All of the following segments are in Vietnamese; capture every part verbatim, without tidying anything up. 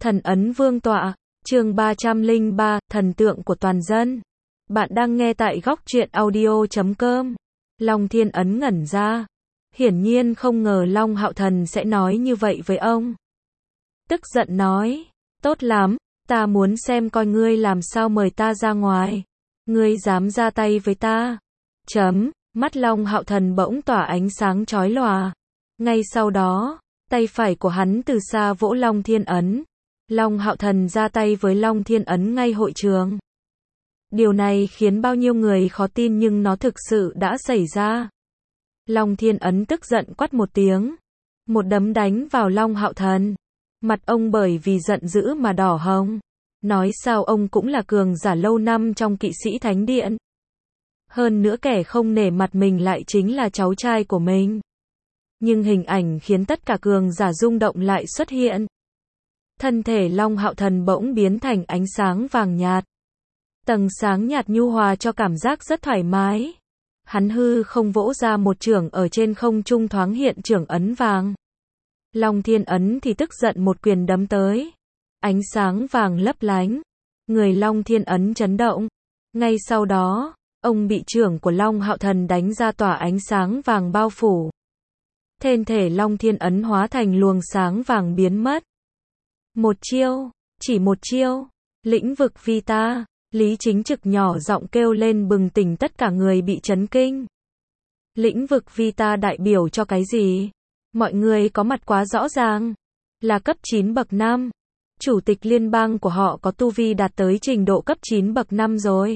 Thần ấn vương tọa, chương ba trăm lẻ ba, thần tượng của toàn dân. Bạn đang nghe tại góc truyện audio chấm com. Long Thiên Ấn ngẩn ra. Hiển nhiên không ngờ Long Hạo Thần sẽ nói như vậy với ông. Tức giận nói, tốt lắm, ta muốn xem coi ngươi làm sao mời ta ra ngoài. Ngươi dám ra tay với ta. Chấm, mắt Long Hạo Thần bỗng tỏa ánh sáng chói lòa. Ngay sau đó, tay phải của hắn từ xa vỗ Long Thiên Ấn. Long Hạo Thần ra tay với Long Thiên Ấn ngay hội trường. Điều này khiến bao nhiêu người khó tin nhưng nó thực sự đã xảy ra. Long Thiên Ấn tức giận quát một tiếng. Một đấm đánh vào Long Hạo Thần. Mặt ông bởi vì giận dữ mà đỏ hồng. Nói sao ông cũng là cường giả lâu năm trong kỵ sĩ thánh điện. Hơn nữa kẻ không nể mặt mình lại chính là cháu trai của mình. Nhưng hình ảnh khiến tất cả cường giả rung động lại xuất hiện. Thân thể Long Hạo Thần bỗng biến thành ánh sáng vàng nhạt. Tầng sáng nhạt nhu hòa cho cảm giác rất thoải mái. Hắn hư không vỗ ra một chưởng ở trên không trung thoáng hiện chưởng ấn vàng. Long Thiên Ấn thì tức giận một quyền đấm tới. Ánh sáng vàng lấp lánh. Người Long Thiên Ấn chấn động. Ngay sau đó, ông bị chưởng của Long Hạo Thần đánh ra tỏa ánh sáng vàng bao phủ. Thân thể Long Thiên Ấn hóa thành luồng sáng vàng biến mất. Một chiêu, chỉ một chiêu, lĩnh vực Vita, Lý Chính Trực nhỏ giọng kêu lên bừng tỉnh tất cả người bị chấn kinh. Lĩnh vực Vita đại biểu cho cái gì? Mọi người có mặt quá rõ ràng. Là cấp chín bậc năm. Chủ tịch liên bang của họ có tu vi đạt tới trình độ cấp chín bậc năm rồi.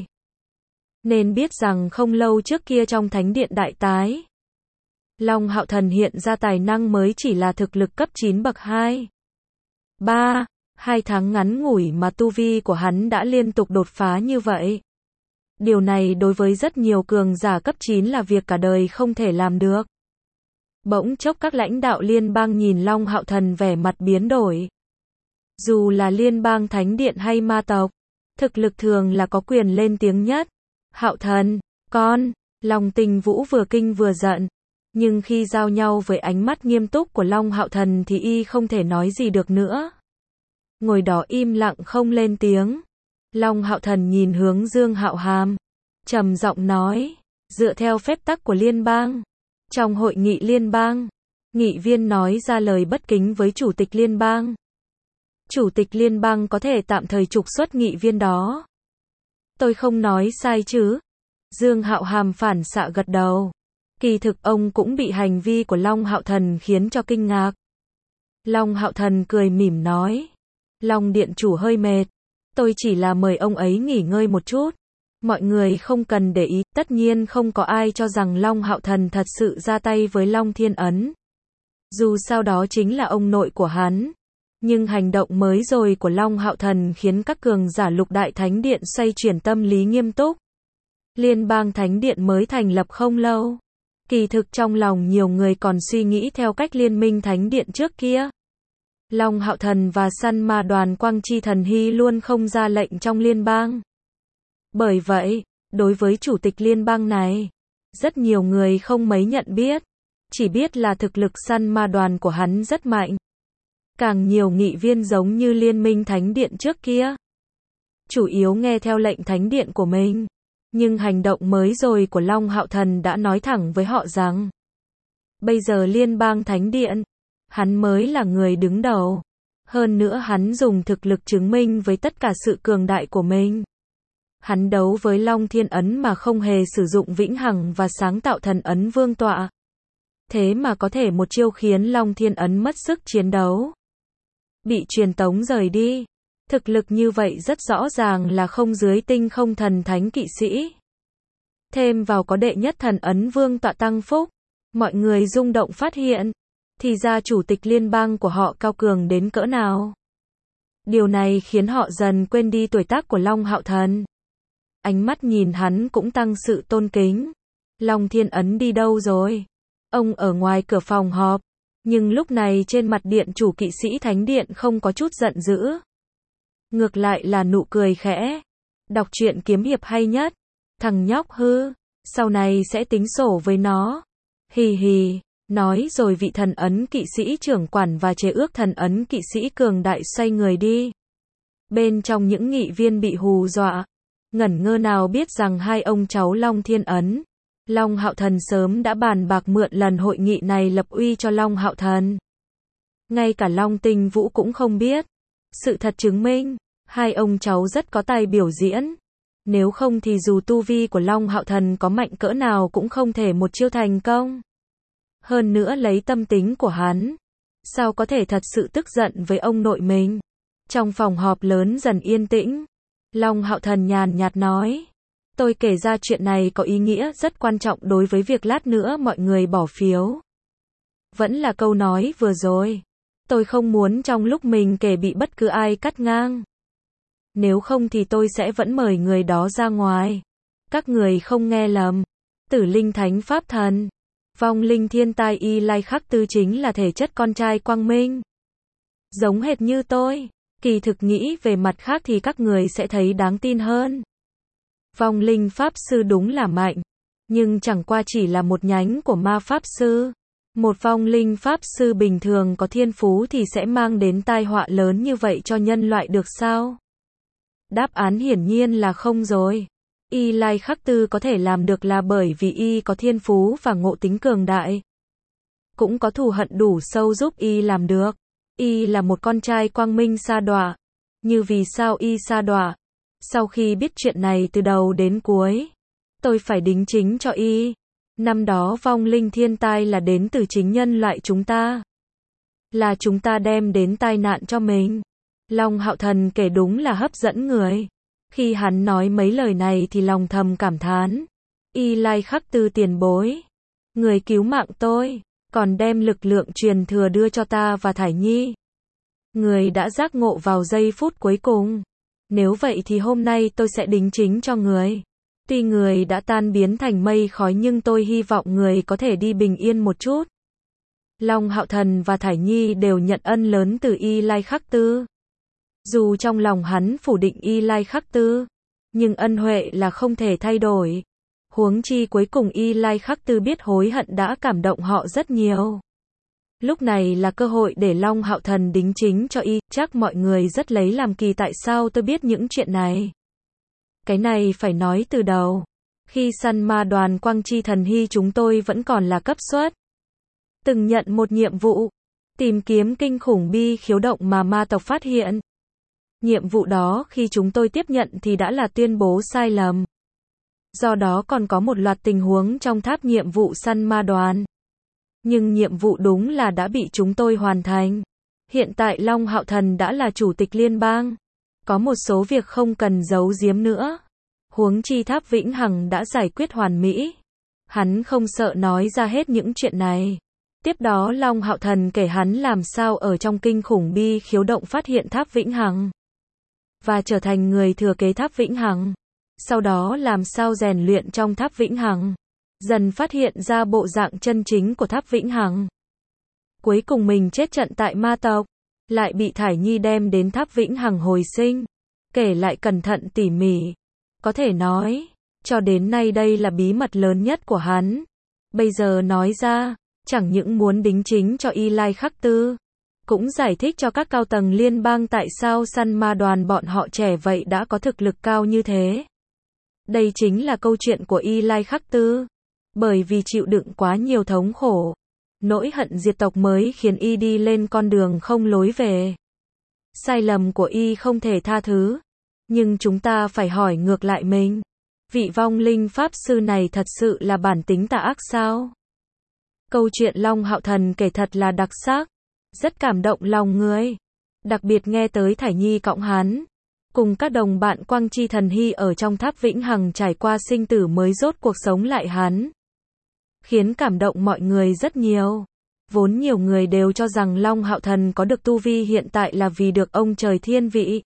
Nên biết rằng không lâu trước kia trong thánh điện đại tái, Long Hạo Thần hiện ra tài năng mới chỉ là thực lực cấp chín bậc hai. ba. Hai tháng ngắn ngủi mà tu vi của hắn đã liên tục đột phá như vậy. Điều này đối với rất nhiều cường giả cấp chín là việc cả đời không thể làm được. Bỗng chốc các lãnh đạo liên bang nhìn Long Hạo Thần vẻ mặt biến đổi. Dù là liên bang thánh điện hay ma tộc, thực lực thường là có quyền lên tiếng nhất. Hạo Thần, con, Long Tình Vũ vừa kinh vừa giận. Nhưng khi giao nhau với ánh mắt nghiêm túc của Long Hạo Thần thì y không thể nói gì được nữa. Ngồi đó im lặng không lên tiếng. Long Hạo Thần nhìn hướng Dương Hạo Hàm, trầm giọng nói, dựa theo phép tắc của liên bang, trong hội nghị liên bang, nghị viên nói ra lời bất kính với chủ tịch liên bang. Chủ tịch liên bang có thể tạm thời trục xuất nghị viên đó. Tôi không nói sai chứ? Dương Hạo Hàm phản xạ gật đầu. Kỳ thực ông cũng bị hành vi của Long Hạo Thần khiến cho kinh ngạc. Long Hạo Thần cười mỉm nói, Long điện chủ hơi mệt, tôi chỉ là mời ông ấy nghỉ ngơi một chút. Mọi người không cần để ý, tất nhiên không có ai cho rằng Long Hạo Thần thật sự ra tay với Long Thiên Ấn. Dù sao đó chính là ông nội của hắn. Nhưng hành động mới rồi của Long Hạo Thần khiến các cường giả lục đại thánh điện xoay chuyển tâm lý nghiêm túc. Liên bang thánh điện mới thành lập không lâu. Kỳ thực trong lòng nhiều người còn suy nghĩ theo cách liên minh thánh điện trước kia. Long Hạo Thần và săn ma đoàn Quang Chi Thần Hy luôn không ra lệnh trong liên bang. Bởi vậy, đối với chủ tịch liên bang này, rất nhiều người không mấy nhận biết. Chỉ biết là thực lực săn ma đoàn của hắn rất mạnh. Càng nhiều nghị viên giống như liên minh thánh điện trước kia. Chủ yếu nghe theo lệnh thánh điện của mình. Nhưng hành động mới rồi của Long Hạo Thần đã nói thẳng với họ rằng, bây giờ liên bang thánh điện, hắn mới là người đứng đầu. Hơn nữa hắn dùng thực lực chứng minh với tất cả sự cường đại của mình. Hắn đấu với Long Thiên Ấn mà không hề sử dụng vĩnh hằng và sáng tạo thần ấn vương tọa. Thế mà có thể một chiêu khiến Long Thiên Ấn mất sức chiến đấu. Bị truyền tống rời đi. Thực lực như vậy rất rõ ràng là không dưới tinh không thần thánh kỵ sĩ. Thêm vào có đệ nhất thần ấn vương tọa tăng phúc. Mọi người rung động phát hiện. Thì ra chủ tịch liên bang của họ cao cường đến cỡ nào. Điều này khiến họ dần quên đi tuổi tác của Long Hạo Thần. Ánh mắt nhìn hắn cũng tăng sự tôn kính. Long Thiên Ấn đi đâu rồi? Ông ở ngoài cửa phòng họp. Nhưng lúc này trên mặt điện chủ kỵ sĩ thánh điện không có chút giận dữ. Ngược lại là nụ cười khẽ. Đọc truyện kiếm hiệp hay nhất. Thằng nhóc hư. Sau này sẽ tính sổ với nó. Hì hì. Nói rồi vị thần ấn kỵ sĩ trưởng quản và chế ước thần ấn kỵ sĩ cường đại xoay người đi. Bên trong những nghị viên bị hù dọa, ngẩn ngơ nào biết rằng hai ông cháu Long Thiên Ấn, Long Hạo Thần sớm đã bàn bạc mượn lần hội nghị này lập uy cho Long Hạo Thần. Ngay cả Long Tinh Vũ cũng không biết. Sự thật chứng minh, hai ông cháu rất có tài biểu diễn. Nếu không thì dù tu vi của Long Hạo Thần có mạnh cỡ nào cũng không thể một chiêu thành công. Hơn nữa lấy tâm tính của hắn, sao có thể thật sự tức giận với ông nội mình. Trong phòng họp lớn dần yên tĩnh, Long Hạo Thần nhàn nhạt nói, tôi kể ra chuyện này có ý nghĩa rất quan trọng đối với việc lát nữa mọi người bỏ phiếu. Vẫn là câu nói vừa rồi, tôi không muốn trong lúc mình kể bị bất cứ ai cắt ngang. Nếu không thì tôi sẽ vẫn mời người đó ra ngoài. Các người không nghe lầm, Tử Linh Thánh Pháp Thần, vong linh thiên tai Y Lai Khắc Tư chính là thể chất con trai Quang Minh. Giống hệt như tôi. Kỳ thực nghĩ về mặt khác thì các người sẽ thấy đáng tin hơn. Vong linh Pháp Sư đúng là mạnh, nhưng chẳng qua chỉ là một nhánh của ma Pháp Sư. Một vong linh Pháp Sư bình thường có thiên phú thì sẽ mang đến tai họa lớn như vậy cho nhân loại được sao? Đáp án hiển nhiên là không rồi. Y Lai Khắc Tư có thể làm được là bởi vì Y có thiên phú và ngộ tính cường đại. Cũng có thù hận đủ sâu giúp Y làm được. Y là một con trai Quang Minh sa đọa. Như vì sao Y sa đọa? Sau khi biết chuyện này từ đầu đến cuối, tôi phải đính chính cho Y. Năm đó vong linh thiên tai là đến từ chính nhân loại chúng ta. Là chúng ta đem đến tai nạn cho mình. Long Hạo Thần kể đúng là hấp dẫn người. Khi hắn nói mấy lời này thì lòng thầm cảm thán. Y Lai Khắc Tư tiền bối. Người cứu mạng tôi, còn đem lực lượng truyền thừa đưa cho ta và Thải Nhi. Người đã giác ngộ vào giây phút cuối cùng. Nếu vậy thì hôm nay tôi sẽ đính chính cho người. Tuy người đã tan biến thành mây khói nhưng tôi hy vọng người có thể đi bình yên một chút. Long Hạo Thần và Thải Nhi đều nhận ân lớn từ Y Lai Khắc Tư. Dù trong lòng hắn phủ định Y Lai Khắc Tư, nhưng ân huệ là không thể thay đổi. Huống chi cuối cùng Y Lai Khắc Tư biết hối hận đã cảm động họ rất nhiều. Lúc này là cơ hội để Long Hạo Thần đính chính cho Y, chắc mọi người rất lấy làm kỳ tại sao tôi biết những chuyện này. Cái này phải nói từ đầu. Khi săn ma đoàn Quang Chi Thần Hy chúng tôi vẫn còn là cấp suất. Từng nhận một nhiệm vụ, tìm kiếm kinh khủng bi khiếu động mà ma tộc phát hiện. Nhiệm vụ đó khi chúng tôi tiếp nhận thì đã là tuyên bố sai lầm. Do đó còn có một loạt tình huống trong tháp nhiệm vụ săn ma đoàn. Nhưng nhiệm vụ đúng là đã bị chúng tôi hoàn thành. Hiện tại Long Hạo Thần đã là chủ tịch liên bang. Có một số việc không cần giấu giếm nữa. Huống chi tháp vĩnh hằng đã giải quyết hoàn mỹ. Hắn không sợ nói ra hết những chuyện này. Tiếp đó Long Hạo Thần kể hắn làm sao ở trong kinh khủng bi khiếu động phát hiện tháp vĩnh hằng. Và trở thành người thừa kế tháp vĩnh hằng. Sau đó làm sao rèn luyện trong tháp vĩnh hằng. Dần phát hiện ra bộ dạng chân chính của tháp vĩnh hằng. Cuối cùng mình chết trận tại ma tộc. Lại bị Thải Nhi đem đến tháp vĩnh hằng hồi sinh. Kể lại cẩn thận tỉ mỉ. Có thể nói, cho đến nay đây là bí mật lớn nhất của hắn. Bây giờ nói ra, chẳng những muốn đính chính cho Y Lai Khắc Tư, cũng giải thích cho các cao tầng liên bang tại sao săn ma đoàn bọn họ trẻ vậy đã có thực lực cao như thế. Đây chính là câu chuyện của Y Lai Khắc Tư. Bởi vì chịu đựng quá nhiều thống khổ, nỗi hận diệt tộc mới khiến Y đi lên con đường không lối về. Sai lầm của Y không thể tha thứ. Nhưng chúng ta phải hỏi ngược lại mình. Vị vong linh Pháp Sư này thật sự là bản tính tà ác sao? Câu chuyện Long Hạo Thần kể thật là đặc sắc. Rất cảm động lòng người. Đặc biệt nghe tới Thải Nhi cõng hắn. Cùng các đồng bạn Quang Chi Thần Hy ở trong tháp vĩnh hằng trải qua sinh tử mới rốt cuộc sống lại hắn. Khiến cảm động mọi người rất nhiều. Vốn nhiều người đều cho rằng Long Hạo Thần có được tu vi hiện tại là vì được ông trời thiên vị.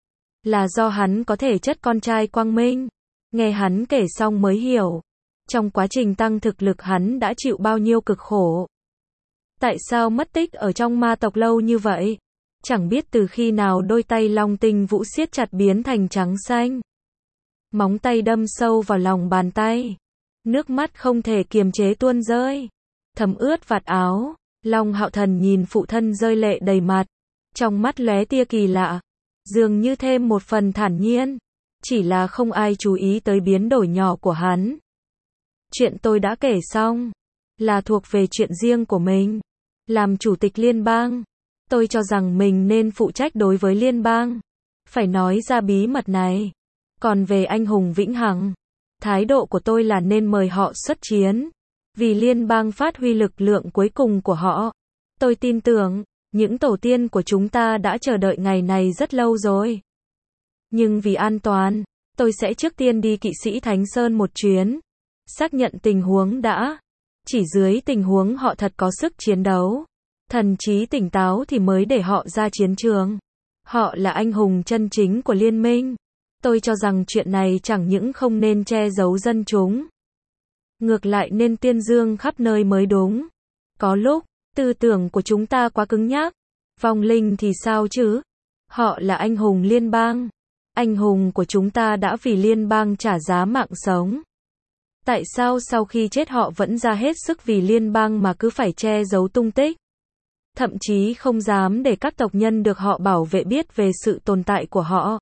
Là do hắn có thể chất con trai Quang Minh. Nghe hắn kể xong mới hiểu. Trong quá trình tăng thực lực hắn đã chịu bao nhiêu cực khổ. Tại sao mất tích ở trong ma tộc lâu như vậy? Chẳng biết từ khi nào đôi tay Long Tinh Vũ siết chặt biến thành trắng xanh. Móng tay đâm sâu vào lòng bàn tay. Nước mắt không thể kiềm chế tuôn rơi. thấm ướt vạt áo. Long Hạo Thần nhìn phụ thân rơi lệ đầy mặt, trong mắt lóe tia kỳ lạ, dường như thêm một phần thản nhiên, chỉ là không ai chú ý tới biến đổi nhỏ của hắn. Chuyện tôi đã kể xong, là thuộc về chuyện riêng của mình. Làm chủ tịch liên bang, tôi cho rằng mình nên phụ trách đối với liên bang, phải nói ra bí mật này. Còn về anh hùng Vĩnh Hằng, thái độ của tôi là nên mời họ xuất chiến, vì liên bang phát huy lực lượng cuối cùng của họ. Tôi tin tưởng, những tổ tiên của chúng ta đã chờ đợi ngày này rất lâu rồi. Nhưng vì an toàn, tôi sẽ trước tiên đi Kỵ sĩ Thánh Sơn một chuyến, xác nhận tình huống đã. Chỉ dưới tình huống họ thật có sức chiến đấu, thần trí tỉnh táo thì mới để họ ra chiến trường. Họ là anh hùng chân chính của liên minh. Tôi cho rằng chuyện này chẳng những không nên che giấu dân chúng, ngược lại nên tuyên dương khắp nơi mới đúng. Có lúc, tư tưởng của chúng ta quá cứng nhắc. Vong linh thì sao chứ? Họ là anh hùng liên bang. Anh hùng của chúng ta đã vì liên bang trả giá mạng sống. Tại sao sau khi chết họ vẫn ra hết sức vì liên bang mà cứ phải che giấu tung tích? Thậm chí không dám để các tộc nhân được họ bảo vệ biết về sự tồn tại của họ.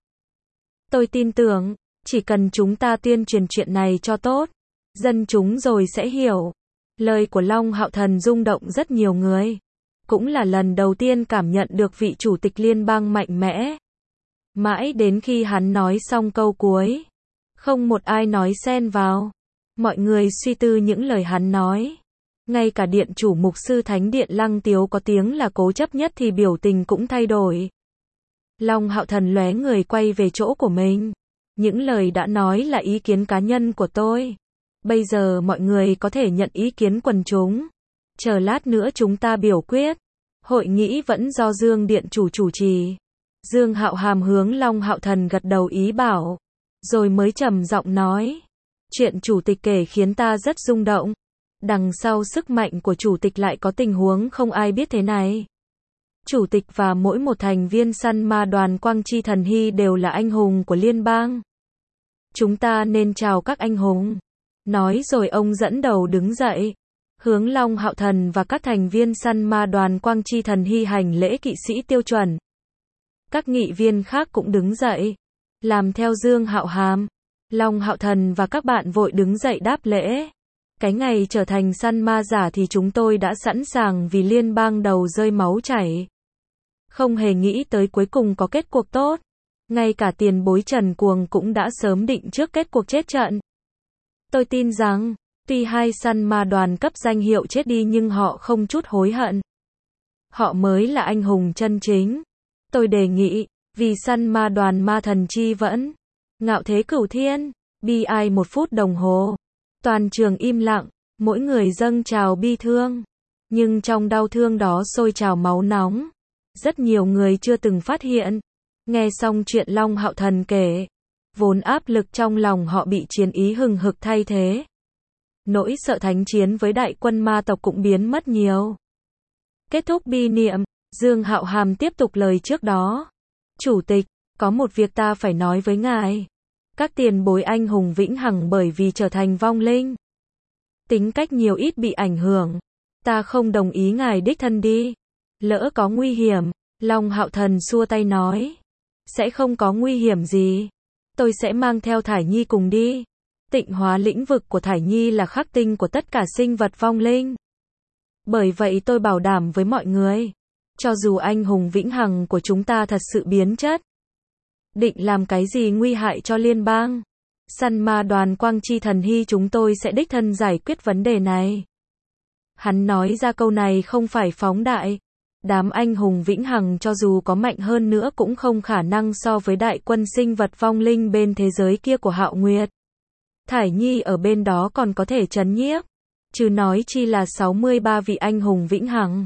Tôi tin tưởng, chỉ cần chúng ta tuyên truyền chuyện này cho tốt, dân chúng rồi sẽ hiểu. Lời của Long Hạo Thần rung động rất nhiều người. Cũng là lần đầu tiên cảm nhận được vị chủ tịch liên bang mạnh mẽ. Mãi đến khi hắn nói xong câu cuối, không một ai nói xen vào. Mọi người suy tư những lời hắn nói. Ngay cả điện chủ mục sư thánh điện Lăng Tiếu có tiếng là cố chấp nhất thì biểu tình cũng thay đổi. Long Hạo Thần lóe người quay về chỗ của mình. Những lời đã nói là ý kiến cá nhân của tôi. Bây giờ mọi người có thể nhận ý kiến quần chúng. Chờ lát nữa chúng ta biểu quyết. Hội nghị vẫn do Dương điện chủ chủ trì. Dương Hạo Hàm hướng Long Hạo Thần gật đầu ý bảo, rồi mới trầm giọng nói. Chuyện chủ tịch kể khiến ta rất rung động. Đằng sau sức mạnh của chủ tịch lại có tình huống không ai biết thế này. Chủ tịch và mỗi một thành viên săn ma đoàn Quang Chi Thần Hy đều là anh hùng của liên bang. Chúng ta nên chào các anh hùng. Nói rồi ông dẫn đầu đứng dậy, hướng Long Hạo Thần và các thành viên săn ma đoàn Quang Chi Thần Hy hành lễ kỵ sĩ tiêu chuẩn. Các nghị viên khác cũng đứng dậy, làm theo Dương Hạo Hàm. Long Hạo Thần và các bạn vội đứng dậy đáp lễ. Cái ngày trở thành săn ma giả thì chúng tôi đã sẵn sàng vì liên bang đầu rơi máu chảy. Không hề nghĩ tới cuối cùng có kết cuộc tốt. Ngay cả tiền bối Trần Cuồng cũng đã sớm định trước kết cuộc chết trận. Tôi tin rằng, tuy hai săn ma đoàn cấp danh hiệu chết đi nhưng họ không chút hối hận. Họ mới là anh hùng chân chính. Tôi đề nghị, vì săn ma đoàn ma thần chi vẫn, ngạo thế cửu thiên, bi ai một phút đồng hồ. Toàn trường im lặng, mỗi người dâng trào bi thương. Nhưng trong đau thương đó sôi trào máu nóng. Rất nhiều người chưa từng phát hiện. Nghe xong chuyện Long Hạo Thần kể, vốn áp lực trong lòng họ bị chiến ý hừng hực thay thế. Nỗi sợ thánh chiến với đại quân ma tộc cũng biến mất nhiều. Kết thúc bi niệm, Dương Hạo Hàm tiếp tục lời trước đó. Chủ tịch, có một việc ta phải nói với ngài. Các tiền bối anh hùng vĩnh hằng bởi vì trở thành vong linh, tính cách nhiều ít bị ảnh hưởng. Ta không đồng ý ngài đích thân đi. Lỡ có nguy hiểm, Long Hạo Thần xua tay nói. Sẽ không có nguy hiểm gì. Tôi sẽ mang theo Thải Nhi cùng đi. Tịnh hóa lĩnh vực của Thải Nhi là khắc tinh của tất cả sinh vật vong linh. Bởi vậy tôi bảo đảm với mọi người, cho dù anh hùng vĩnh hằng của chúng ta thật sự biến chất, định làm cái gì nguy hại cho liên bang, săn ma đoàn Quang Chi Thần Hy chúng tôi sẽ đích thân giải quyết vấn đề này. Hắn nói ra câu này không phải phóng đại. Đám anh hùng vĩnh hằng cho dù có mạnh hơn nữa cũng không khả năng so với đại quân sinh vật vong linh bên thế giới kia của Hạo Nguyệt. Thải Nhi ở bên đó còn có thể trấn nhiếp, chứ nói chi là sáu mươi ba vị anh hùng vĩnh hằng.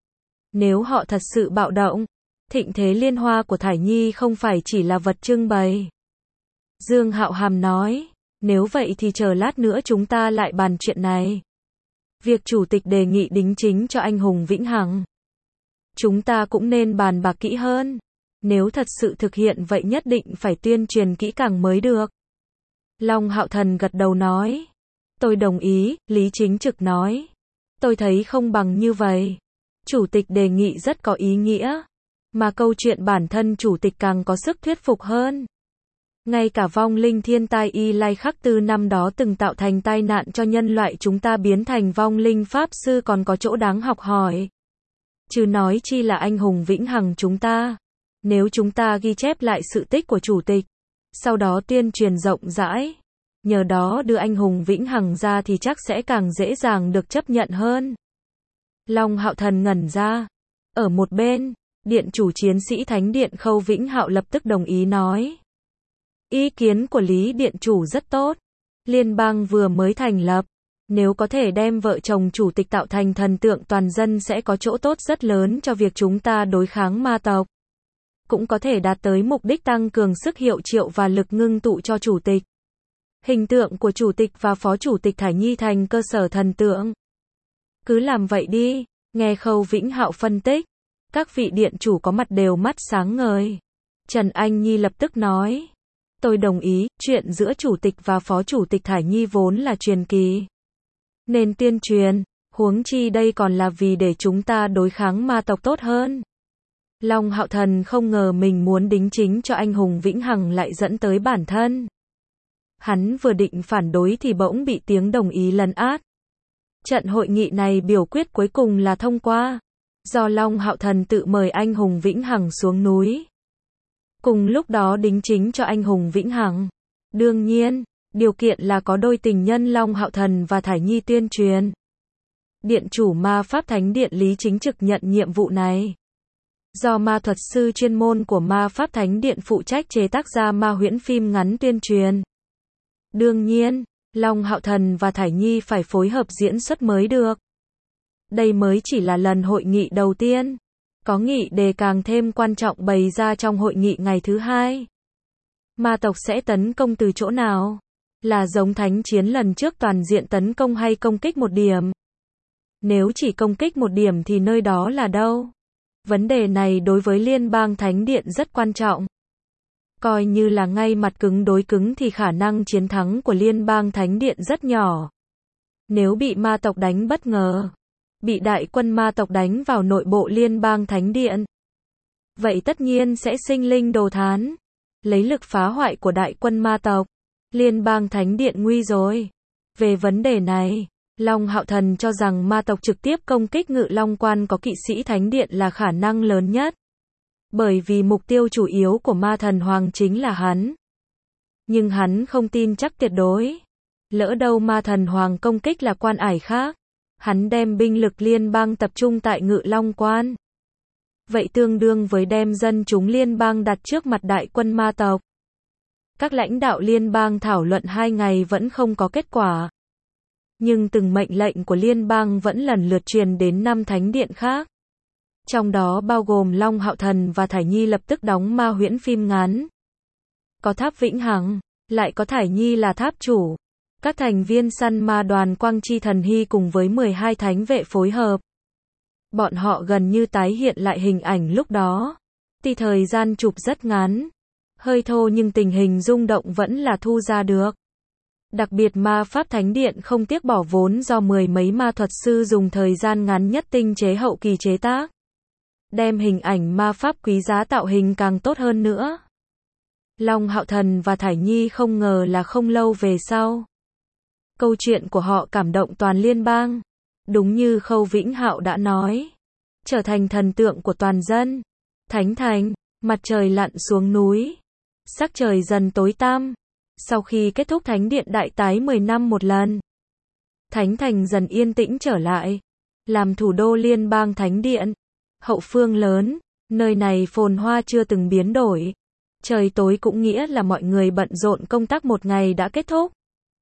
Nếu họ thật sự bạo động, thịnh thế liên hoa của Thải Nhi không phải chỉ là vật trưng bày. Dương Hạo Hàm nói, nếu vậy thì chờ lát nữa chúng ta lại bàn chuyện này. Việc chủ tịch đề nghị đính chính cho anh hùng vĩnh hằng, chúng ta cũng nên bàn bạc kỹ hơn. Nếu thật sự thực hiện vậy nhất định phải tuyên truyền kỹ càng mới được. Long Hạo Thần gật đầu nói. Tôi đồng ý, Lý Chính Trực nói. Tôi thấy không bằng như vậy. Chủ tịch đề nghị rất có ý nghĩa. Mà câu chuyện bản thân chủ tịch càng có sức thuyết phục hơn. Ngay cả vong linh thiên tai Y Lai Khắc Tư năm đó từng tạo thành tai nạn cho nhân loại chúng ta biến thành vong linh Pháp Sư còn có chỗ đáng học hỏi. Chứ nói chi là anh hùng vĩnh hằng chúng ta. Nếu chúng ta ghi chép lại sự tích của chủ tịch, sau đó tuyên truyền rộng rãi, nhờ đó đưa anh hùng vĩnh hằng ra thì chắc sẽ càng dễ dàng được chấp nhận hơn. Long Hạo Thần ngẩn ra. Ở một bên, điện chủ chiến sĩ Thánh Điện Khâu Vĩnh Hạo lập tức đồng ý nói. Ý kiến của Lý Điện chủ rất tốt. Liên bang vừa mới thành lập. Nếu có thể đem vợ chồng chủ tịch tạo thành thần tượng toàn dân sẽ có chỗ tốt rất lớn cho việc chúng ta đối kháng ma tộc. Cũng có thể đạt tới mục đích tăng cường sức hiệu triệu và lực ngưng tụ cho chủ tịch. Hình tượng của chủ tịch và phó chủ tịch Thải Nhi thành cơ sở thần tượng. Cứ làm vậy đi, nghe Khâu Vĩnh Hạo phân tích. Các vị điện chủ có mặt đều mắt sáng ngời. Trần Anh Nhi lập tức nói. Tôi đồng ý, chuyện giữa chủ tịch và phó chủ tịch Thải Nhi vốn là truyền kỳ. Nên tuyên truyền, huống chi đây còn là vì để chúng ta đối kháng ma tộc tốt hơn. Long Hạo Thần không ngờ mình muốn đính chính cho anh hùng vĩnh hằng lại dẫn tới bản thân. Hắn vừa định phản đối thì bỗng bị tiếng đồng ý lấn át. Trận hội nghị này biểu quyết cuối cùng là thông qua. Do Long Hạo Thần tự mời anh hùng vĩnh hằng xuống núi. Cùng lúc đó đính chính cho anh hùng vĩnh hằng. Đương nhiên, điều kiện là có đôi tình nhân Long Hạo Thần và Thải Nhi tuyên truyền. Điện chủ Ma Pháp Thánh Điện Lý Chính Trực nhận nhiệm vụ này. Do ma thuật sư chuyên môn của Ma Pháp Thánh Điện phụ trách chế tác ra ma huyễn phim ngắn tuyên truyền. Đương nhiên, Long Hạo Thần và Thải Nhi phải phối hợp diễn xuất mới được. Đây mới chỉ là lần hội nghị đầu tiên. Có nghị đề càng thêm quan trọng bày ra trong hội nghị ngày thứ hai. Ma tộc sẽ tấn công từ chỗ nào? Là giống thánh chiến lần trước toàn diện tấn công hay công kích một điểm? Nếu chỉ công kích một điểm thì nơi đó là đâu? Vấn đề này đối với Liên bang Thánh Điện rất quan trọng. Coi như là ngay mặt cứng đối cứng thì khả năng chiến thắng của Liên bang Thánh Điện rất nhỏ. Nếu bị ma tộc đánh bất ngờ, bị đại quân ma tộc đánh vào nội bộ Liên bang Thánh Điện, vậy tất nhiên sẽ sinh linh đồ thán. Lấy lực phá hoại của đại quân ma tộc, Liên bang Thánh Điện nguy rồi. Về vấn đề này, Long Hạo Thần cho rằng ma tộc trực tiếp công kích Ngự Long Quan có kỵ sĩ Thánh Điện là khả năng lớn nhất. Bởi vì mục tiêu chủ yếu của ma thần hoàng chính là hắn. Nhưng hắn không tin chắc tuyệt đối. Lỡ đâu ma thần hoàng công kích là quan ải khác. Hắn đem binh lực liên bang tập trung tại Ngự Long Quan. Vậy tương đương với đem dân chúng liên bang đặt trước mặt đại quân ma tộc. Các lãnh đạo liên bang thảo luận hai ngày vẫn không có kết quả. Nhưng từng mệnh lệnh của liên bang vẫn lần lượt truyền đến năm thánh điện khác. Trong đó bao gồm Long Hạo Thần và Thải Nhi lập tức đóng ma huyễn phim ngắn. Có Tháp Vĩnh Hằng, lại có Thải Nhi là tháp chủ. Các thành viên săn ma đoàn Quang Chi Thần Hy cùng với mười hai thánh vệ phối hợp. Bọn họ gần như tái hiện lại hình ảnh lúc đó. Tuy thời gian chụp rất ngắn, hơi thô nhưng tình hình rung động vẫn là thu ra được. Đặc biệt Ma Pháp Thánh Điện không tiếc bỏ vốn do mười mấy ma thuật sư dùng thời gian ngắn nhất tinh chế hậu kỳ chế tác. Đem hình ảnh ma pháp quý giá tạo hình càng tốt hơn nữa. Long Hạo Thần và Thải Nhi không ngờ là không lâu về sau. Câu chuyện của họ cảm động toàn liên bang. Đúng như Khâu Vĩnh Hạo đã nói. Trở thành thần tượng của toàn dân. Thánh thành, mặt trời lặn xuống núi. Sắc trời dần tối tăm. Sau khi kết thúc Thánh Điện đại tái mười năm một lần. Thánh thành dần yên tĩnh trở lại. Làm thủ đô liên bang Thánh Điện. Hậu phương lớn, nơi này phồn hoa chưa từng biến đổi. Trời tối cũng nghĩa là mọi người bận rộn công tác một ngày đã kết thúc.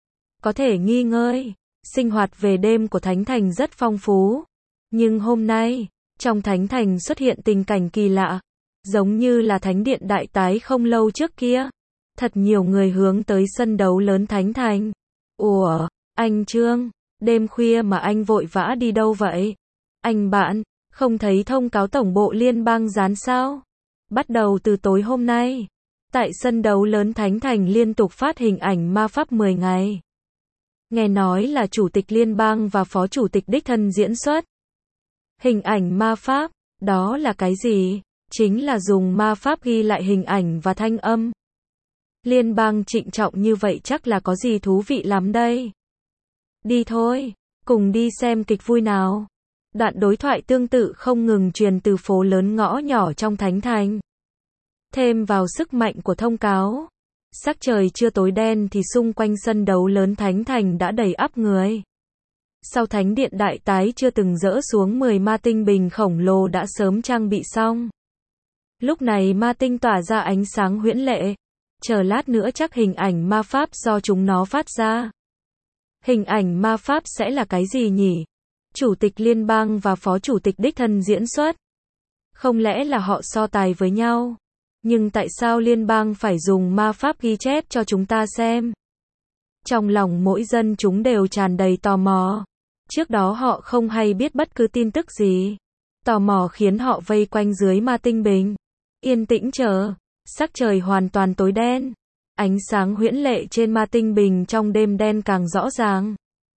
Có thể nghỉ ngơi, sinh hoạt về đêm của Thánh Thành rất phong phú. Nhưng hôm nay, trong Thánh Thành xuất hiện tình cảnh kỳ lạ. Giống như là Thánh Điện đại tái không lâu trước kia. Thật nhiều người hướng tới sân đấu lớn Thánh Thành. Ủa, anh Trương, đêm khuya mà anh vội vã đi đâu vậy? Anh bạn, không thấy thông cáo tổng bộ liên bang dán sao? Bắt đầu từ tối hôm nay, tại sân đấu lớn Thánh Thành liên tục phát hình ảnh ma pháp mười ngày. Nghe nói là chủ tịch liên bang và phó chủ tịch đích thân diễn xuất. Hình ảnh ma pháp, đó là cái gì? Chính là dùng ma pháp ghi lại hình ảnh và thanh âm. Liên bang trịnh trọng như vậy chắc là có gì thú vị lắm đây. Đi thôi, cùng đi xem kịch vui nào. Đoạn đối thoại tương tự không ngừng truyền từ phố lớn ngõ nhỏ trong Thánh Thành. Thêm vào sức mạnh của thông cáo. Sắc trời chưa tối đen thì xung quanh sân đấu lớn Thánh Thành đã đầy ắp người. Sau thánh điện đại tái chưa từng dỡ xuống mười ma tinh bình khổng lồ đã sớm trang bị xong. Lúc này ma tinh tỏa ra ánh sáng huyễn lệ. Chờ lát nữa chắc hình ảnh ma pháp do chúng nó phát ra. Hình ảnh ma pháp sẽ là cái gì nhỉ? Chủ tịch liên bang và phó chủ tịch đích thân diễn xuất. Không lẽ là họ so tài với nhau? Nhưng tại sao liên bang phải dùng ma pháp ghi chép cho chúng ta xem? Trong lòng mỗi dân chúng đều tràn đầy tò mò. Trước đó họ không hay biết bất cứ tin tức gì. Tò mò khiến họ vây quanh dưới ma tinh bình. Yên tĩnh chờ. Sắc trời hoàn toàn tối đen. Ánh sáng huyễn lệ trên ma tinh bình trong đêm đen càng rõ ràng.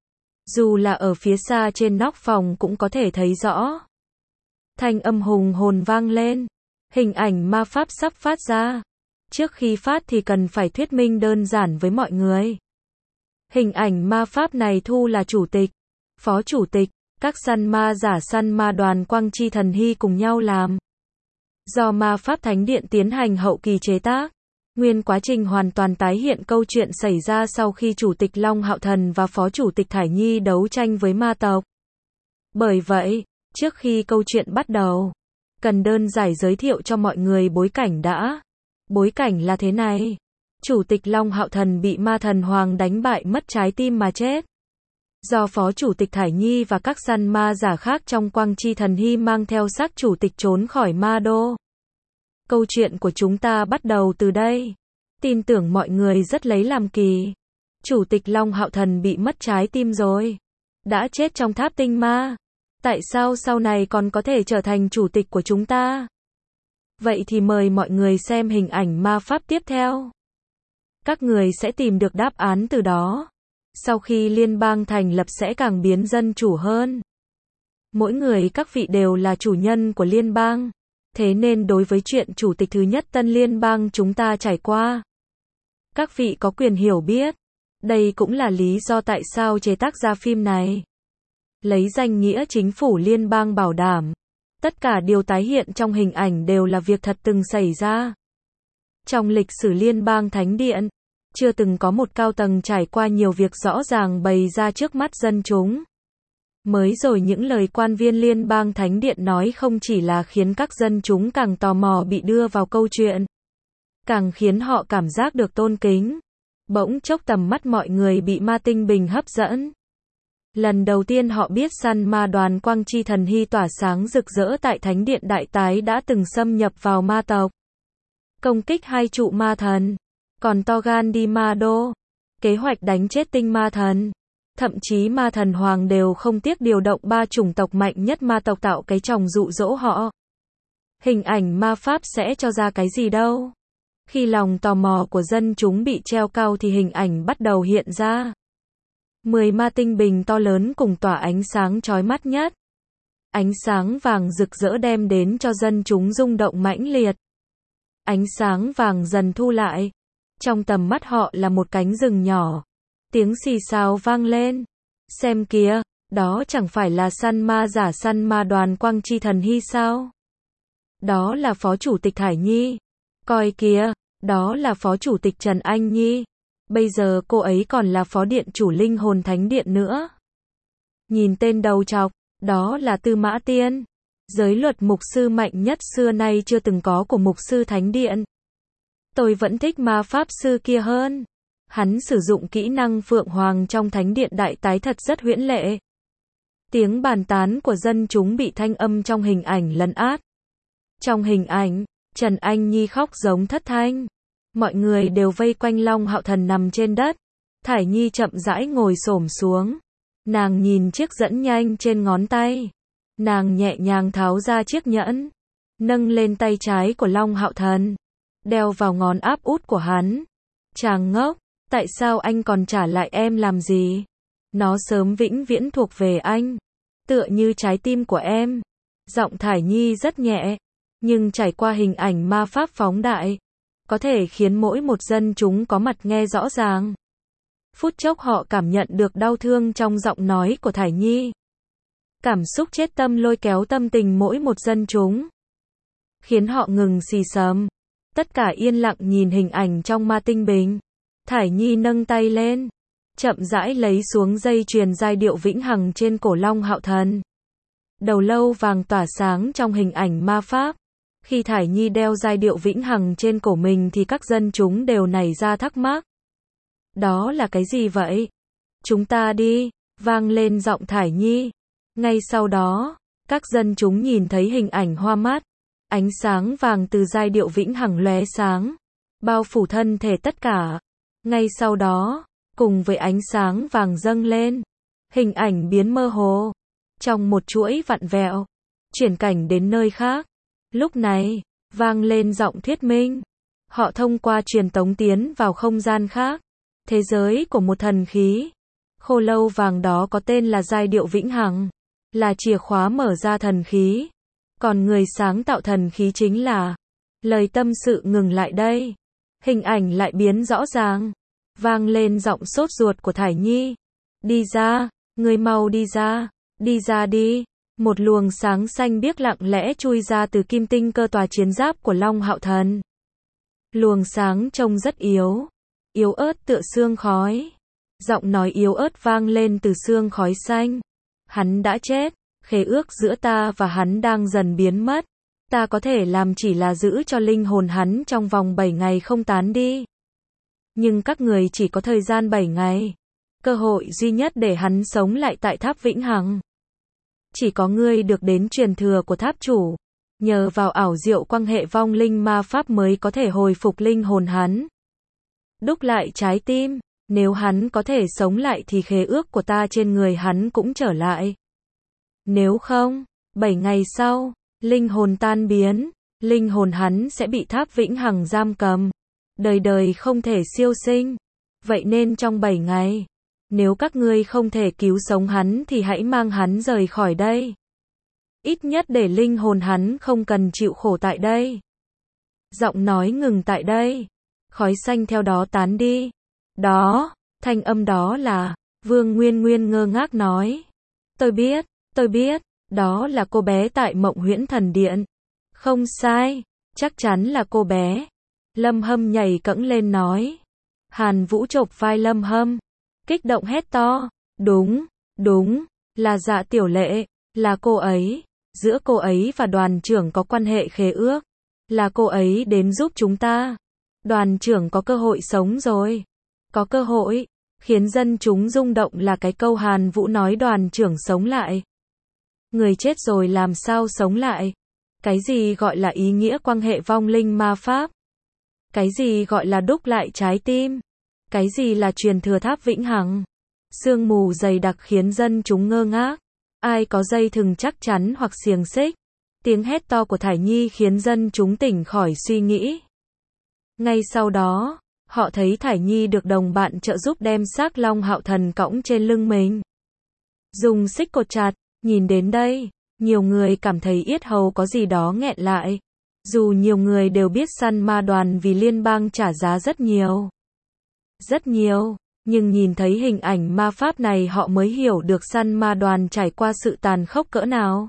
Dù là ở phía xa trên nóc phòng cũng có thể thấy rõ. Thanh âm hùng hồn vang lên. Hình ảnh ma pháp sắp phát ra. Trước khi phát thì cần phải thuyết minh đơn giản với mọi người. Hình ảnh ma pháp này thu là chủ tịch, phó chủ tịch, các săn ma giả săn ma đoàn Quang Chi Thần Hy cùng nhau làm. Do ma pháp thánh điện tiến hành hậu kỳ chế tác. Nguyên quá trình hoàn toàn tái hiện câu chuyện xảy ra sau khi chủ tịch Long Hạo Thần và phó chủ tịch Thải Nhi đấu tranh với ma tộc. Bởi vậy, trước khi câu chuyện bắt đầu, cần đơn giản giới thiệu cho mọi người bối cảnh đã. Bối cảnh là thế này. Chủ tịch Long Hạo Thần bị ma thần hoàng đánh bại mất trái tim mà chết. Do phó chủ tịch Thải Nhi và các săn ma giả khác trong Quang Chi Thần Hy mang theo xác chủ tịch trốn khỏi ma đô. Câu chuyện của chúng ta bắt đầu từ đây. Tin tưởng mọi người rất lấy làm kỳ. Chủ tịch Long Hạo Thần bị mất trái tim rồi. Đã chết trong tháp tinh ma. Tại sao sau này còn có thể trở thành chủ tịch của chúng ta? Vậy thì mời mọi người xem hình ảnh ma pháp tiếp theo. Các người sẽ tìm được đáp án từ đó. Sau khi liên bang thành lập sẽ càng biến dân chủ hơn. Mỗi người các vị đều là chủ nhân của liên bang. Thế nên đối với chuyện chủ tịch thứ nhất tân liên bang chúng ta trải qua, các vị có quyền hiểu biết. Đây cũng là lý do tại sao chế tác ra phim này. Lấy danh nghĩa chính phủ liên bang bảo đảm. Tất cả điều tái hiện trong hình ảnh đều là việc thật từng xảy ra. Trong lịch sử liên bang thánh điện, chưa từng có một cao tầng trải qua nhiều việc rõ ràng bày ra trước mắt dân chúng. Mới rồi những lời quan viên liên bang thánh điện nói không chỉ là khiến các dân chúng càng tò mò bị đưa vào câu chuyện, càng khiến họ cảm giác được tôn kính. Bỗng chốc tầm mắt mọi người bị ma tinh bình hấp dẫn. Lần đầu tiên họ biết săn ma đoàn Quang Chi Thần Hy tỏa sáng rực rỡ tại Thánh điện Đại Tái đã từng xâm nhập vào ma tộc. Công kích hai trụ ma thần. Còn to gan đi ma đô. Kế hoạch đánh chết tinh ma thần. Thậm chí ma thần hoàng đều không tiếc điều động ba chủng tộc mạnh nhất ma tộc tạo cái tròng dụ dỗ họ. Hình ảnh ma pháp sẽ cho ra cái gì đâu. Khi lòng tò mò của dân chúng bị treo cao thì hình ảnh bắt đầu hiện ra. Mười ma tinh bình to lớn cùng tỏa ánh sáng chói mắt nhất. Ánh sáng vàng rực rỡ đem đến cho dân chúng rung động mãnh liệt. Ánh sáng vàng dần thu lại. Trong tầm mắt họ là một cánh rừng nhỏ. Tiếng xì xào vang lên. Xem kìa, đó chẳng phải là săn ma giả săn ma đoàn Quang Chi Thần Hy sao? Đó là phó chủ tịch Thải Nhi. Coi kìa, đó là phó chủ tịch Trần Anh Nhi. Bây giờ cô ấy còn là phó điện chủ linh hồn thánh điện nữa. Nhìn tên đầu trọc, đó là Tư Mã Tiên. Giới luật mục sư mạnh nhất xưa nay chưa từng có của mục sư thánh điện. Tôi vẫn thích ma pháp sư kia hơn. Hắn sử dụng kỹ năng Phượng Hoàng trong Thánh điện Đại Tái thật rất huyễn lệ. Tiếng bàn tán của dân chúng bị thanh âm trong hình ảnh lấn át. Trong hình ảnh, Trần Anh Nhi khóc giống thất thanh. Mọi người đều vây quanh Long Hạo Thần nằm trên đất. Thải Nhi chậm rãi ngồi xổm xuống. Nàng nhìn chiếc dẫn nhanh trên ngón tay. Nàng nhẹ nhàng tháo ra chiếc nhẫn. Nâng lên tay trái của Long Hạo Thần. Đeo vào ngón áp út của hắn. Chàng ngốc. Tại sao anh còn trả lại em làm gì? Nó sớm vĩnh viễn thuộc về anh. Tựa như trái tim của em. Giọng Thải Nhi rất nhẹ, nhưng trải qua hình ảnh ma pháp phóng đại, có thể khiến mỗi một dân chúng có mặt nghe rõ ràng. Phút chốc họ cảm nhận được đau thương trong giọng nói của Thải Nhi. Cảm xúc chết tâm lôi kéo tâm tình mỗi một dân chúng, khiến họ ngừng xì xầm. Tất cả yên lặng nhìn hình ảnh trong ma tinh bình. Thải Nhi nâng tay lên, chậm rãi lấy xuống dây chuyền giai điệu vĩnh hằng trên cổ Long Hạo Thần. Đầu lâu vàng tỏa sáng trong hình ảnh ma pháp. Khi Thải Nhi đeo giai điệu vĩnh hằng trên cổ mình thì các dân chúng đều nảy ra thắc mắc. Đó là cái gì vậy? Chúng ta đi, vang lên giọng Thải Nhi. Ngay sau đó, các dân chúng nhìn thấy hình ảnh hoa mắt. Ánh sáng vàng từ giai điệu vĩnh hằng lóe sáng, bao phủ thân thể tất cả. Ngay sau đó, cùng với ánh sáng vàng dâng lên, hình ảnh biến mơ hồ. Trong một chuỗi vặn vẹo, chuyển cảnh đến nơi khác. Lúc này, vang lên giọng thuyết minh. Họ thông qua truyền tống tiến vào không gian khác. Thế giới của một thần khí. Khô lâu vàng đó có tên là giai điệu vĩnh hằng, là chìa khóa mở ra thần khí. Còn người sáng tạo thần khí chính là... Lời tâm sự ngừng lại đây. Hình ảnh lại biến rõ ràng. Vang lên giọng sốt ruột của Thải Nhi. Đi ra, người mau đi ra, đi ra đi. Một luồng sáng xanh biếc lặng lẽ chui ra từ kim tinh cơ tòa chiến giáp của Long Hạo Thần. Luồng sáng trông rất yếu, yếu ớt tựa sương khói. Giọng nói yếu ớt vang lên từ sương khói xanh. Hắn đã chết, khế ước giữa ta và hắn đang dần biến mất. Ta có thể làm chỉ là giữ cho linh hồn hắn trong vòng bảy ngày không tán đi. Nhưng các người chỉ có thời gian bảy ngày. Cơ hội duy nhất để hắn sống lại tại tháp vĩnh hằng. Chỉ có ngươi được đến truyền thừa của tháp chủ. Nhờ vào ảo diệu quan hệ vong linh ma pháp mới có thể hồi phục linh hồn hắn. Đúc lại trái tim. Nếu hắn có thể sống lại thì khế ước của ta trên người hắn cũng trở lại. Nếu không, bảy ngày sau, linh hồn tan biến, linh hồn hắn sẽ bị tháp vĩnh hằng giam cầm. Đời đời không thể siêu sinh. Vậy nên trong bảy ngày, nếu các ngươi không thể cứu sống hắn thì hãy mang hắn rời khỏi đây. Ít nhất để linh hồn hắn không cần chịu khổ tại đây. Giọng nói ngừng tại đây. Khói xanh theo đó tán đi. Đó, thanh âm đó là... Vương Nguyên Nguyên ngơ ngác nói. Tôi biết, tôi biết, đó là cô bé tại Mộng Huyễn Thần Điện. Không sai, chắc chắn là cô bé. Lâm Hâm nhảy cẫng lên nói. Hàn Vũ chộp vai Lâm Hâm, kích động hét to. Đúng, đúng, là Dạ Tiểu Lệ, là cô ấy. Giữa cô ấy và đoàn trưởng có quan hệ khế ước. Là cô ấy đến giúp chúng ta. Đoàn trưởng có cơ hội sống rồi. Có cơ hội. Khiến dân chúng rung động là cái câu Hàn Vũ nói đoàn trưởng sống lại. Người chết rồi làm sao sống lại? Cái gì gọi là ý nghĩa quan hệ vong linh ma pháp? Cái gì gọi là đúc lại trái tim? Cái gì là truyền thừa tháp vĩnh hằng? Sương mù dày đặc khiến dân chúng ngơ ngác. Ai có dây thừng chắc chắn hoặc xiềng xích? Tiếng hét to của Thải Nhi khiến dân chúng tỉnh khỏi suy nghĩ. Ngay sau đó, họ thấy Thải Nhi được đồng bạn trợ giúp đem xác Long Hạo Thần cõng trên lưng mình. Dùng xích cột chặt, nhìn đến đây, nhiều người cảm thấy yết hầu có gì đó nghẹn lại. Dù nhiều người đều biết săn ma đoàn vì liên bang trả giá rất nhiều. Rất nhiều, nhưng nhìn thấy hình ảnh ma pháp này họ mới hiểu được săn ma đoàn trải qua sự tàn khốc cỡ nào.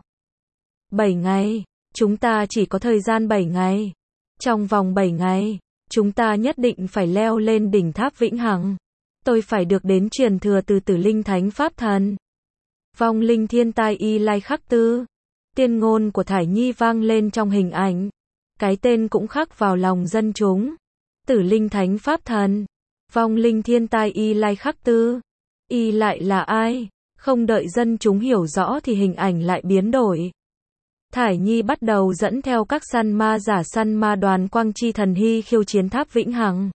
bảy ngày, chúng ta chỉ có thời gian bảy ngày. Trong vòng bảy ngày, chúng ta nhất định phải leo lên đỉnh tháp vĩnh hằng. Tôi phải được đến truyền thừa từ Tử Linh Thánh Pháp Thần. Vong linh thiên tai y lai khắc tư. Tiên ngôn của Thải Nhi vang lên trong hình ảnh. Cái tên cũng khắc vào lòng dân chúng. Tử Linh Thánh Pháp Thần. Vong linh thiên tai y lai khắc tư. Y lại là ai? Không đợi dân chúng hiểu rõ thì hình ảnh lại biến đổi. Thải Nhi bắt đầu dẫn theo các săn ma giả săn ma đoàn Quang Chi Thần Hy khiêu chiến tháp vĩnh hằng.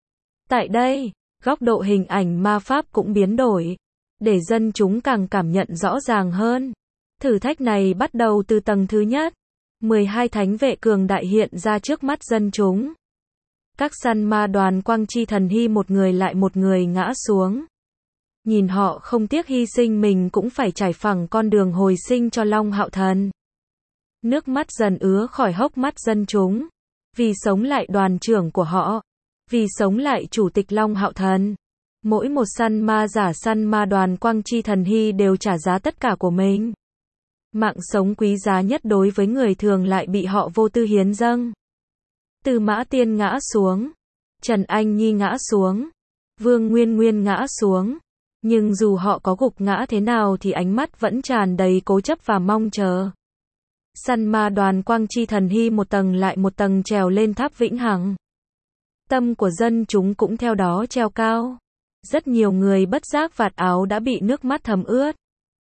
Tại đây, góc độ hình ảnh ma pháp cũng biến đổi, để dân chúng càng cảm nhận rõ ràng hơn. Thử thách này bắt đầu từ tầng thứ nhất. mười hai thánh vệ cường đại hiện ra trước mắt dân chúng. Các săn ma đoàn Quang Chi Thần Hy một người lại một người ngã xuống. nhìn họ không tiếc hy sinh mình cũng phải trải phẳng con đường hồi sinh cho Long Hạo Thần. Nước mắt dần ứa khỏi hốc mắt dân chúng, vì sống lại đoàn trưởng của họ, vì sống lại chủ tịch Long Hạo Thần. Mỗi một săn ma giả săn ma đoàn Quang Chi Thần Hy đều trả giá tất cả của mình. Mạng sống quý giá nhất đối với người thường lại bị họ vô tư hiến dâng. Tư Mã Tiên ngã xuống, Trần Anh Nhi ngã xuống, Vương Nguyên Nguyên ngã xuống. Nhưng dù họ có gục ngã thế nào thì ánh mắt vẫn tràn đầy cố chấp và mong chờ. Săn ma đoàn Quang Chi Thần Hy một tầng lại một tầng trèo lên tháp vĩnh hằng. Tâm của dân chúng cũng theo đó treo cao. Rất nhiều người bất giác vạt áo đã bị nước mắt thấm ướt.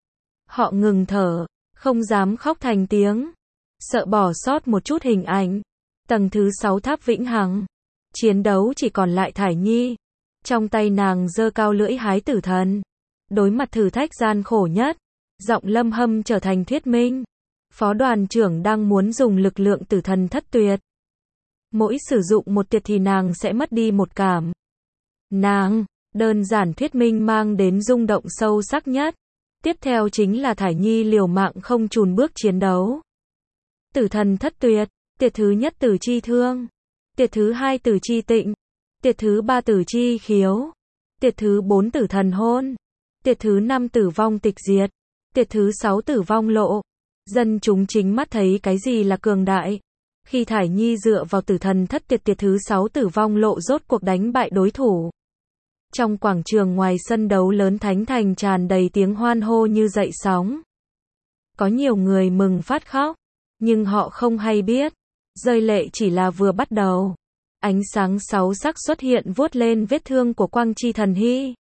Họ ngừng thở, không dám khóc thành tiếng, sợ bỏ sót một chút hình ảnh. Tầng thứ sáu tháp vĩnh hằng. Chiến đấu chỉ còn lại Thải Nhi. Trong tay nàng giơ cao lưỡi hái tử thần. Đối mặt thử thách gian khổ nhất, giọng Lâm Hâm trở thành thuyết minh. Phó đoàn trưởng đang muốn dùng lực lượng tử thần thất tuyệt. Mỗi sử dụng một tuyệt thì nàng sẽ mất đi một cảm. Nàng, đơn giản thuyết minh mang đến rung động sâu sắc nhất. Tiếp theo chính là Thải Nhi liều mạng không chùn bước chiến đấu. Tử thần thất tuyệt, tuyệt thứ nhất tử chi thương, tuyệt thứ hai tử chi tịnh, tuyệt thứ ba tử chi khiếu, tuyệt thứ bốn tử thần hôn, tuyệt thứ năm tử vong tịch diệt, tuyệt thứ sáu tử vong lộ. Dân chúng chính mắt thấy cái gì là cường đại. Khi Thải Nhi dựa vào tử thần thất tuyệt tuyệt thứ sáu tử vong lộ rốt cuộc đánh bại đối thủ. Trong quảng trường ngoài sân đấu lớn Thánh Thành tràn đầy tiếng hoan hô như dậy sóng. Có nhiều người mừng phát khóc, nhưng họ không hay biết, rơi lệ chỉ là vừa bắt đầu. Ánh sáng sáu sắc xuất hiện vuốt lên vết thương của Quang Chi Thần Hy.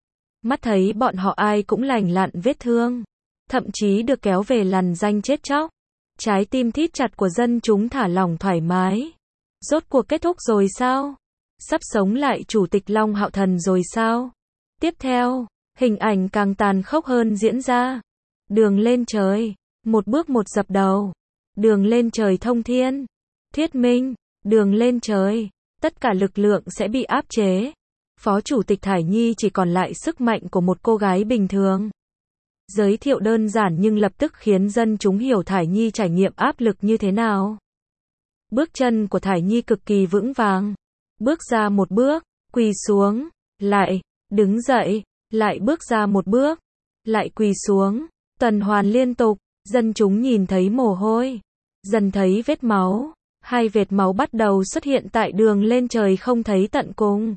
Mắt thấy bọn họ ai cũng lành lặn vết thương, thậm chí được kéo về lằn ranh chết chóc. Trái tim thít chặt của dân chúng thả lỏng thoải mái. Rốt cuộc kết thúc rồi sao? Sắp sống lại chủ tịch Long Hạo Thần rồi sao? Tiếp theo, hình ảnh càng tàn khốc hơn diễn ra. Đường lên trời, một bước một dập đầu. Đường lên trời thông thiên. Thuyết minh, đường lên trời, tất cả lực lượng sẽ bị áp chế. Phó chủ tịch Thải Nhi chỉ còn lại sức mạnh của một cô gái bình thường. Giới thiệu đơn giản nhưng lập tức khiến dân chúng hiểu Thải Nhi trải nghiệm áp lực như thế nào. Bước chân của Thải Nhi cực kỳ vững vàng. Bước ra một bước, quỳ xuống, lại, đứng dậy, lại bước ra một bước, lại quỳ xuống, tuần hoàn liên tục. Dân chúng nhìn thấy mồ hôi, dần thấy vết máu. Hai vệt máu bắt đầu xuất hiện tại đường lên trời không thấy tận cùng.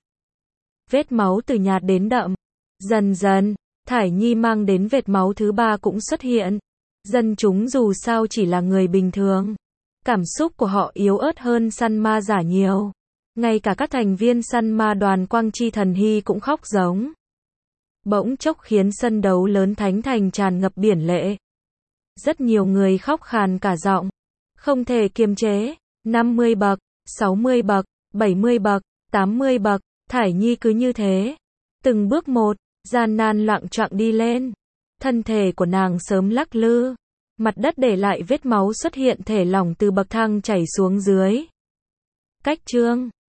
Vết máu từ nhạt đến đậm. Dần dần, Thải Nhi mang đến vệt máu thứ ba cũng xuất hiện. Dân chúng dù sao chỉ là người bình thường. Cảm xúc của họ yếu ớt hơn săn ma giả nhiều. Ngay cả các thành viên săn ma đoàn Quang Chi Thần Hy cũng khóc giống. Bỗng chốc khiến sân đấu lớn Thánh Thành tràn ngập biển lệ. Rất nhiều người khóc khàn cả giọng. Không thể kiềm chế. năm mươi bậc, sáu mươi bậc, bảy mươi bậc, tám mươi bậc. Thải Nhi cứ như thế. Từng bước một, gian nan loạng choạng đi lên. Thân thể của nàng sớm lắc lư. Mặt đất để lại vết máu xuất hiện thể lỏng từ bậc thang chảy xuống dưới. Cách chương